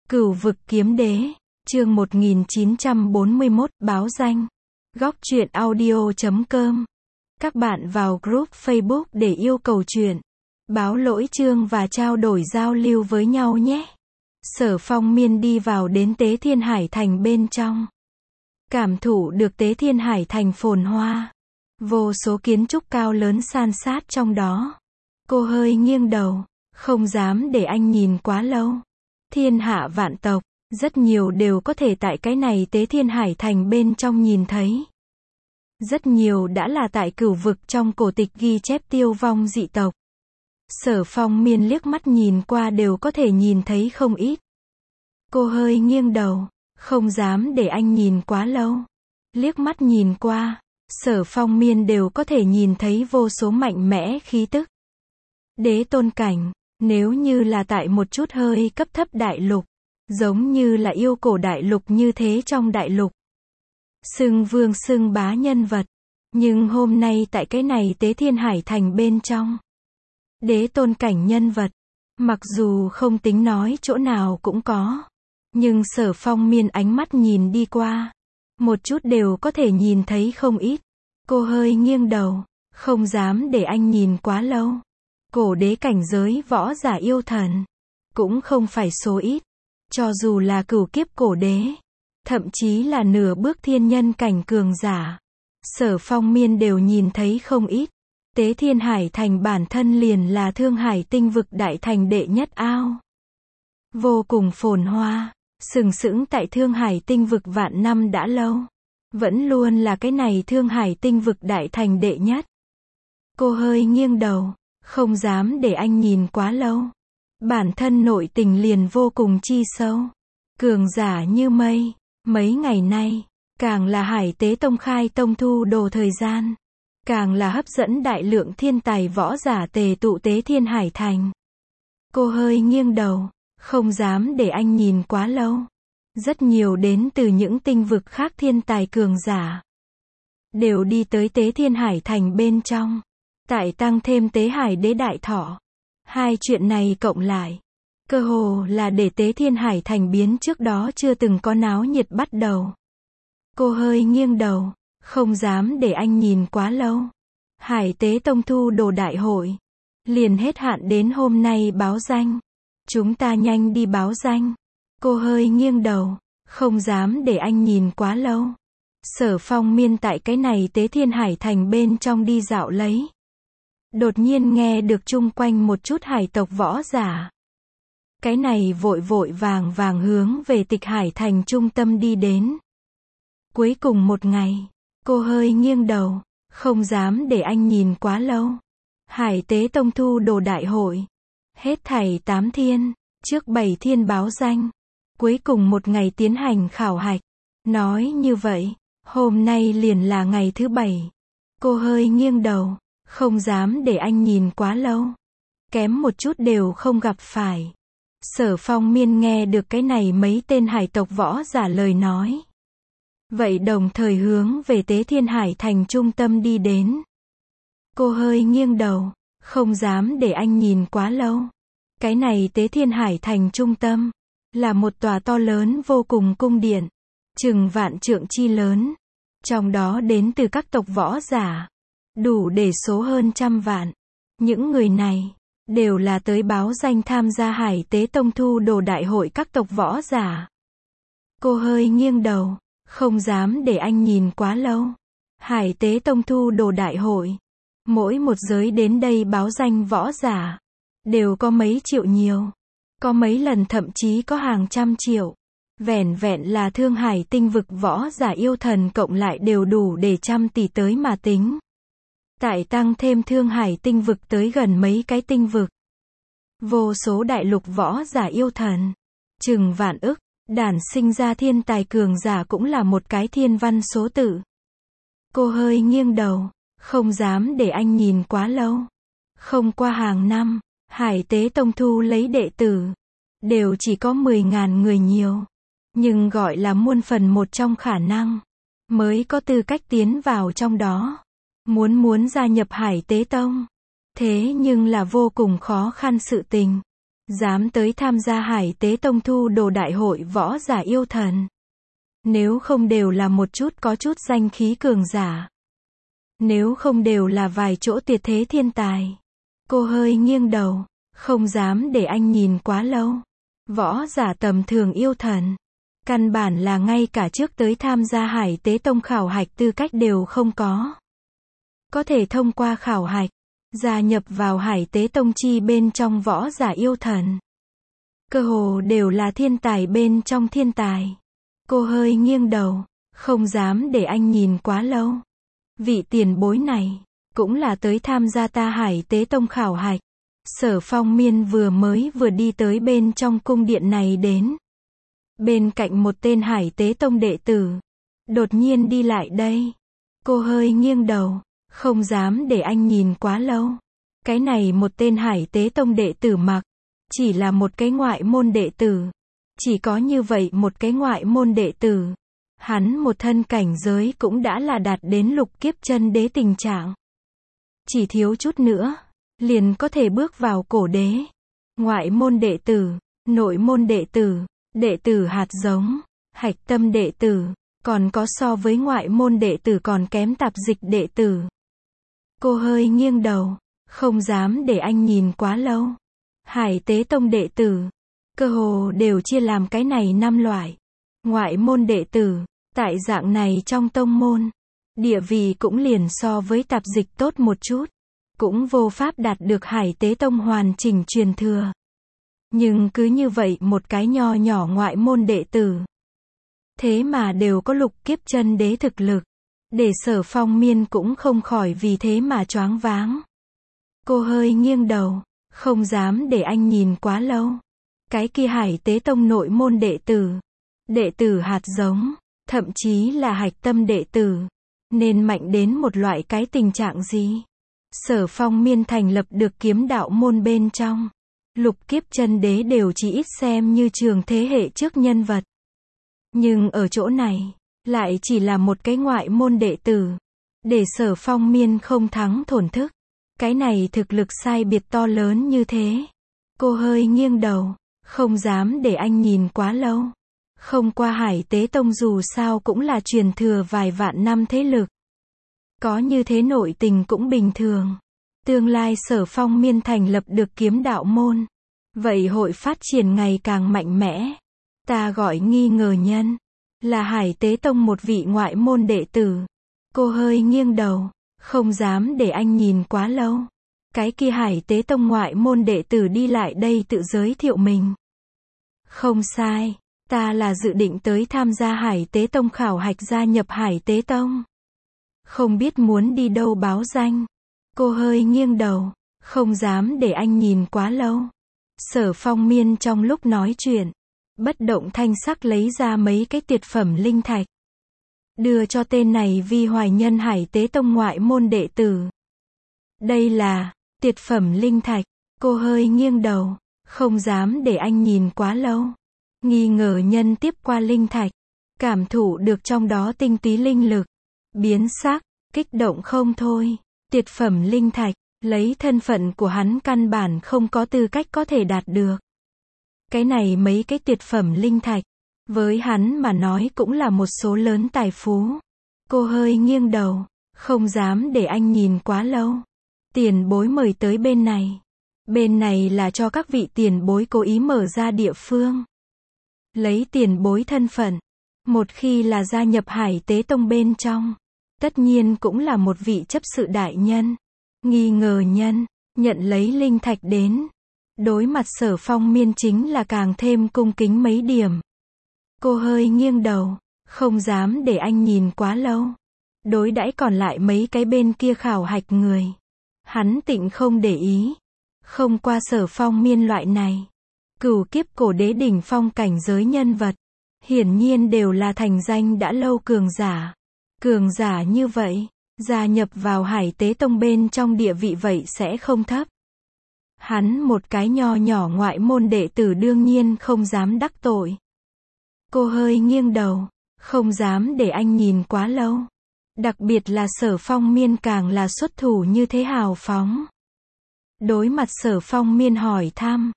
Cửu vực kiếm đế, chương 1941, báo danh. Góc truyện audio.com. Các bạn vào group Facebook để yêu cầu truyện, báo lỗi chương và trao đổi giao lưu với nhau nhé. Sở Phong Miên đi vào đến Tế Thiên Hải Thành bên trong. Cảm thụ được Tế Thiên Hải Thành phồn hoa. Vô số kiến trúc cao lớn san sát trong đó. Cô hơi nghiêng đầu, không dám để anh nhìn quá lâu. Thiên hạ vạn tộc, rất nhiều đều có thể tại cái này Tế Thiên Hải Thành bên trong nhìn thấy. Rất nhiều đã là tại cửu vực trong cổ tịch ghi chép tiêu vong dị tộc. Sở Phong Miên liếc mắt nhìn qua đều có thể nhìn thấy không ít. Cô hơi nghiêng đầu, không dám để anh nhìn quá lâu. Liếc mắt nhìn qua, Sở Phong Miên đều có thể nhìn thấy vô số mạnh mẽ khí tức. Đế tôn cảnh, nếu như là tại một chút hơi cấp thấp đại lục, giống như là yêu cổ đại lục như thế trong đại lục. Xưng vương xưng bá nhân vật. Nhưng hôm nay tại cái này Tế Thiên Hải Thành bên trong. Đế tôn cảnh nhân vật. Mặc dù không tính nói chỗ nào cũng có. Nhưng Sở Phong Miên ánh mắt nhìn đi qua. Một chút đều có thể nhìn thấy không ít. Cô hơi nghiêng đầu, không dám để anh nhìn quá lâu. Cổ đế cảnh giới võ giả yêu thần. Cũng không phải số ít. Cho dù là cửu kiếp cổ đế. Thậm chí là nửa bước thiên nhân cảnh cường giả. Sở Phong Miên đều nhìn thấy không ít. Tế Thiên Hải Thành bản thân liền là Thương Hải tinh vực đại thành đệ nhất ao. Vô cùng phồn hoa. Sừng sững tại Thương Hải tinh vực vạn năm đã lâu. Vẫn luôn là cái này Thương Hải tinh vực đại thành đệ nhất. Cô hơi nghiêng đầu, không dám để anh nhìn quá lâu. Bản thân nội tình liền vô cùng chi sâu. Cường giả như mây. Mấy ngày nay, càng là Hải Tế Tông khai tông thu đồ thời gian. Càng là hấp dẫn đại lượng thiên tài võ giả tề tụ Tế Thiên Hải Thành. Cô hơi nghiêng đầu, không dám để anh nhìn quá lâu. Rất nhiều đến từ những tinh vực khác thiên tài cường giả. Đều đi tới Tế Thiên Hải Thành bên trong. Tại tăng thêm Tế Hải Đế Đại Thọ. Hai chuyện này cộng lại. Cơ hồ là để Tế Thiên Hải Thành biến trước đó chưa từng có náo nhiệt bắt đầu. Cô hơi nghiêng đầu, không dám để anh nhìn quá lâu. Hải Tế Tông thu đồ đại hội. Liền hết hạn đến hôm nay báo danh. Chúng ta nhanh đi báo danh. Cô hơi nghiêng đầu, không dám để anh nhìn quá lâu. Sở Phong Miên tại cái này Tế Thiên Hải Thành bên trong đi dạo lấy. Đột nhiên nghe được chung quanh một chút hải tộc võ giả. Cái này vội vội vàng vàng hướng về Tịch Hải Thành trung tâm đi đến. Cuối cùng một ngày, cô hơi nghiêng đầu, không dám để anh nhìn quá lâu. Hải Tế Tông thu đồ đại hội. Hết thảy 8 thiên, trước 7 thiên báo danh. Cuối cùng một ngày tiến hành khảo hạch. Nói như vậy, hôm nay liền là ngày thứ 7. Cô hơi nghiêng đầu, không dám để anh nhìn quá lâu. Kém một chút đều không gặp phải. Sở Phong Miên nghe được cái này mấy tên hải tộc võ giả lời nói. Vậy đồng thời hướng về Tế Thiên Hải Thành trung tâm đi đến. Cô hơi nghiêng đầu, không dám để anh nhìn quá lâu. Cái này Tế Thiên Hải Thành trung tâm, là một tòa to lớn vô cùng cung điện. Chừng vạn trượng chi lớn. Trong đó đến từ các tộc võ giả. Đủ để số hơn trăm vạn. Những người này đều là tới báo danh tham gia Hải Tế Tông thu đồ đại hội các tộc võ giả. Cô hơi nghiêng đầu, không dám để anh nhìn quá lâu. Hải Tế Tông thu đồ đại hội. Mỗi một giới đến đây báo danh võ giả. Đều có mấy triệu nhiều. Có mấy lần thậm chí có hàng trăm triệu. Vẻn vẹn là Thương Hải tinh vực võ giả yêu thần cộng lại đều đủ để trăm tỷ tới mà tính. Tại tăng thêm Thương Hải tinh vực tới gần mấy cái tinh vực. Vô số đại lục võ giả yêu thần. Chừng vạn ức, đản sinh ra thiên tài cường giả cũng là một cái thiên văn số tự. Cô hơi nghiêng đầu, không dám để anh nhìn quá lâu. Không qua hàng năm, Hải Tế Tông thu lấy đệ tử. Đều chỉ có 10.000 người nhiều. Nhưng gọi là muôn phần một trong khả năng. Mới có tư cách tiến vào trong đó. Muốn gia nhập Hải Tế Tông. Thế nhưng là vô cùng khó khăn sự tình. dám tới tham gia Hải Tế Tông thu đồ đại hội võ giả yêu thần. Nếu không đều là một chút có chút danh khí cường giả. Nếu không đều là vài chỗ tuyệt thế thiên tài. Cô hơi nghiêng đầu, không dám để anh nhìn quá lâu. Võ giả tầm thường yêu thần. Căn bản là ngay cả trước tới tham gia Hải Tế Tông khảo hạch tư cách đều không có. Có thể thông qua khảo hạch, gia nhập vào Hải Tế Tông chi bên trong võ giả yêu thần. Cơ hồ đều là thiên tài bên trong thiên tài. Cô hơi nghiêng đầu, không dám để anh nhìn quá lâu. Vị tiền bối này, cũng là tới tham gia ta Hải Tế Tông khảo hạch. Sở Phong Miên vừa đi tới bên trong cung điện này đến. Bên cạnh một tên Hải Tế Tông đệ tử. Đột nhiên đi lại đây. Cô hơi nghiêng đầu, không dám để anh nhìn quá lâu. Cái này một tên Hải Tế Tông đệ tử mặc. Chỉ là một cái ngoại môn đệ tử. Chỉ có như vậy một cái ngoại môn đệ tử. Hắn một thân cảnh giới cũng đã là đạt đến lục kiếp chân đế tình trạng. Chỉ thiếu chút nữa, liền có thể bước vào cổ đế. Ngoại môn đệ tử, nội môn đệ tử hạt giống, hạch tâm đệ tử, còn có so với ngoại môn đệ tử còn kém tạp dịch đệ tử. Cô hơi nghiêng đầu, không dám để anh nhìn quá lâu. Hải Tế Tông đệ tử, cơ hồ đều chia làm cái này 5 loại. Ngoại môn đệ tử, tại dạng này trong tông môn, địa vị cũng liền so với tạp dịch tốt một chút. Cũng vô pháp đạt được Hải Tế Tông hoàn chỉnh truyền thừa. Nhưng cứ như vậy một cái nho nhỏ ngoại môn đệ tử. Thế mà đều có lục kiếp chân đế thực lực. Để Sở Phong Miên cũng không khỏi vì thế mà choáng váng. Cô hơi nghiêng đầu, không dám để anh nhìn quá lâu. Cái kia Hải Tế Tông nội môn đệ tử hạt giống, thậm chí là hạch tâm đệ tử, nên mạnh đến một loại cái tình trạng gì? Sở Phong Miên thành lập được kiếm đạo môn bên trong. Lục kiếp chân đế đều chỉ ít xem như trường thế hệ trước nhân vật. Nhưng ở chỗ này, lại chỉ là một cái ngoại môn đệ tử. Để Sở Phong Miên không thắng thổn thức. Cái này thực lực sai biệt to lớn như thế. Cô hơi nghiêng đầu, không dám để anh nhìn quá lâu. Không qua Hải Tế Tông dù sao cũng là truyền thừa vài vạn năm thế lực. Có như thế nội tình cũng bình thường. Tương lai Sở Phong Miên thành lập được kiếm đạo môn. Vậy hội phát triển ngày càng mạnh mẽ. Ta gọi nghi ngờ nhân. Là Hải Tế Tông một vị ngoại môn đệ tử. Cô hơi nghiêng đầu, không dám để anh nhìn quá lâu. Cái kia Hải Tế Tông ngoại môn đệ tử đi lại đây tự giới thiệu mình. Không sai, ta là dự định tới tham gia Hải Tế Tông khảo hạch gia nhập Hải Tế Tông. Không biết muốn đi đâu báo danh. Cô hơi nghiêng đầu, không dám để anh nhìn quá lâu. Sở Phong Miên trong lúc nói chuyện, bất động thanh sắc lấy ra mấy cái tuyệt phẩm linh thạch. Đưa cho tên này Vi Hoài Nhân Hải Tế Tông ngoại môn đệ tử. Đây là tuyệt phẩm linh thạch. Cô hơi nghiêng đầu, không dám để anh nhìn quá lâu. Nghi ngờ nhân tiếp qua linh thạch, cảm thụ được trong đó tinh túy linh lực. Biến sắc, kích động không thôi. Tuyệt phẩm linh thạch, lấy thân phận của hắn căn bản không có tư cách có thể đạt được. Cái này mấy cái tuyệt phẩm linh thạch, với hắn mà nói cũng là một số lớn tài phú. Cô hơi nghiêng đầu, không dám để anh nhìn quá lâu. Tiền bối mời tới bên này. Bên này là cho các vị tiền bối cố ý mở ra địa phương. Lấy tiền bối thân phận, một khi là gia nhập Hải Tế Tông bên trong, tất nhiên cũng là một vị chấp sự đại nhân. Nghi ngờ nhân, nhận lấy linh thạch đến. Đối mặt Sở Phong Miên chính là càng thêm cung kính mấy điểm. Cô hơi nghiêng đầu, không dám để anh nhìn quá lâu. Đối đãi còn lại mấy cái bên kia khảo hạch người. Hắn tịnh không để ý. Không qua Sở Phong Miên loại này. Cửu kiếp cổ đế đỉnh phong cảnh giới nhân vật. Hiển nhiên đều là thành danh đã lâu cường giả. Cường giả như vậy, gia nhập vào Hải Tế Tông bên trong địa vị vậy sẽ không thấp. Hắn một cái nho nhỏ ngoại môn đệ tử đương nhiên không dám đắc tội. Cô hơi nghiêng đầu, không dám để anh nhìn quá lâu. Đặc biệt là Sở Phong Miên càng là xuất thủ như thế hào phóng. Đối mặt Sở Phong Miên hỏi thăm,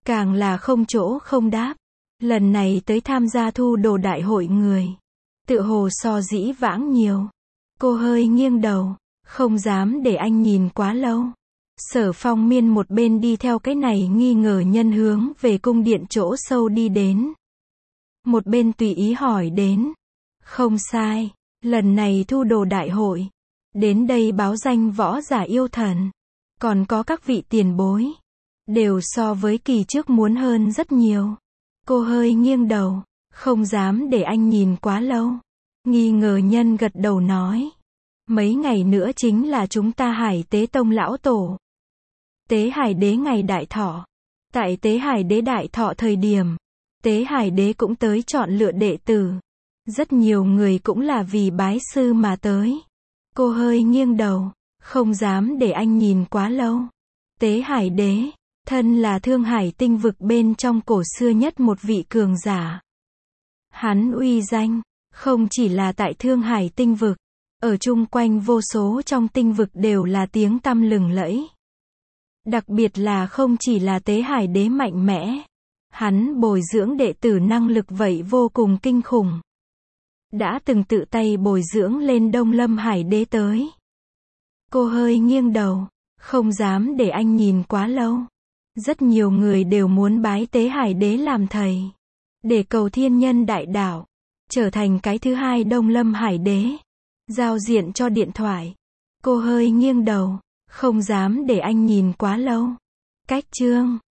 càng là không chỗ không đáp. Lần này tới tham gia thu đồ đại hội người, tựa hồ so dĩ vãng nhiều. Cô hơi nghiêng đầu, không dám để anh nhìn quá lâu. Sở Phong Miên một bên đi theo cái này nghi ngờ nhân hướng về cung điện chỗ sâu đi đến. Một bên tùy ý hỏi đến. Không sai, lần này thu đồ đại hội, đến đây báo danh võ giả yêu thần, còn có các vị tiền bối, đều so với kỳ trước muốn hơn rất nhiều. Cô hơi nghiêng đầu, không dám để anh nhìn quá lâu. Nghi ngờ nhân gật đầu nói. Mấy ngày nữa chính là chúng ta Hải Tế Tông lão tổ. Tế Hải Đế ngày đại thọ. Tại Tế Hải Đế đại thọ thời điểm, Tế Hải Đế cũng tới chọn lựa đệ tử. Rất nhiều người cũng là vì bái sư mà tới. Cô hơi nghiêng đầu, không dám để anh nhìn quá lâu. Tế Hải Đế, thân là Thương Hải tinh vực bên trong cổ xưa nhất một vị cường giả. Hắn uy danh, không chỉ là tại Thương Hải tinh vực, ở chung quanh vô số trong tinh vực đều là tiếng tăm lừng lẫy. Đặc biệt là không chỉ là Tế Hải Đế mạnh mẽ, hắn bồi dưỡng đệ tử năng lực vậy vô cùng kinh khủng. Đã từng tự tay bồi dưỡng lên Đông Lâm Hải Đế tới. Cô hơi nghiêng đầu, không dám để anh nhìn quá lâu. Rất nhiều người đều muốn bái Tế Hải Đế làm thầy, để cầu thiên nhân đại đạo, trở thành cái thứ hai Đông Lâm Hải Đế. Giao diện cho điện thoại. Cô hơi nghiêng đầu, không dám để anh nhìn quá lâu. Cách chương